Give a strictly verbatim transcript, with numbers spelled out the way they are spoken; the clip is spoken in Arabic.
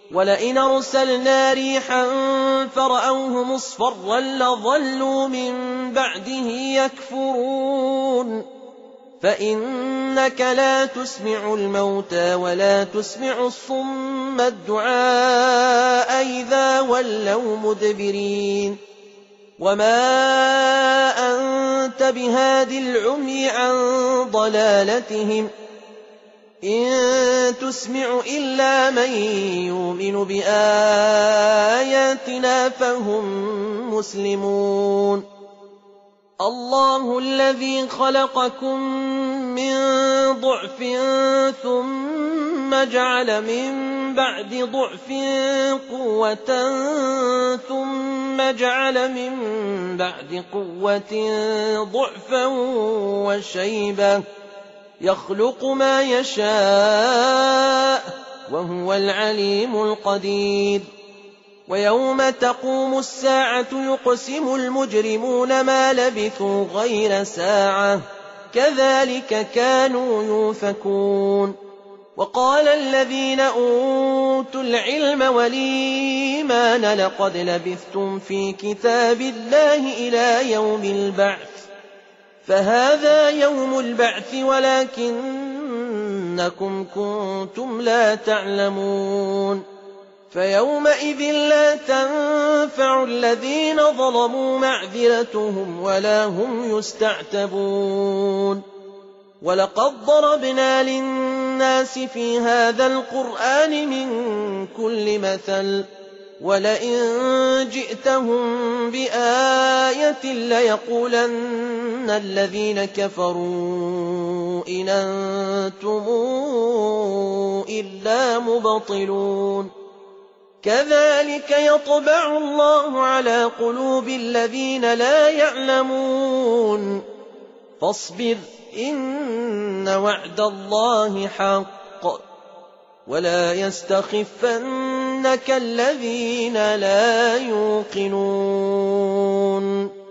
ولئن أرسلنا ريحا فرأوه مصفرا لظلوا من بعده يكفرون فإنك لا تسمع الموتى ولا تسمع الصم الدعاء إذا ولوا مدبرين وما أنت بهاد العمي عن ضلالتهم إن تسمع إلا من يؤمن بآياتنا فهم مسلمون الله الذي خلقكم من ضعف ثم جعل من بعد ضعف قوة ثم جعل من بعد قوة ضعفا وشيبة يخلق ما يشاء وهو العليم القدير ويوم تقوم الساعة يقسم المجرمون ما لبثوا غير ساعة كذلك كانوا يؤفكون وقال الذين أوتوا العلم والإيمان لقد لبثتم في كتاب الله إلى يوم البعث فهذا يوم البعث ولكنكم كنتم لا تعلمون فيومئذ لا تنفع الذين ظلموا معذرتهم ولا هم يستعتبون ولقد ضربنا للناس في هذا القرآن من كل مثل ولئن جئتهم بآية ليقولن الذين كفروا إن أنتم إلا مبطلون كذلك يطبع الله على قلوب الذين لا يعلمون فاصبر إن وعد الله حق ولا يستخفنك الذين لا يوقنون